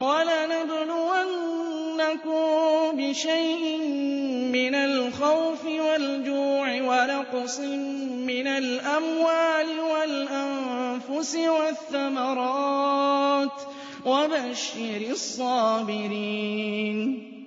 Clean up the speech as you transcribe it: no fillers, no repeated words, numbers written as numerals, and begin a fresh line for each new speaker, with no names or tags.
وَلَنَبْلُوَنَّكُم بِشَيْءٍ مِّنَ الْخَوْفِ وَالْجُوعِ وَنَقْصٍ مِّنَ الْأَمْوَالِ وَالْأَنفُسِ وَالثَّمَرَاتِ ۗ وَبَشِّرِ الصَّابِرِينَ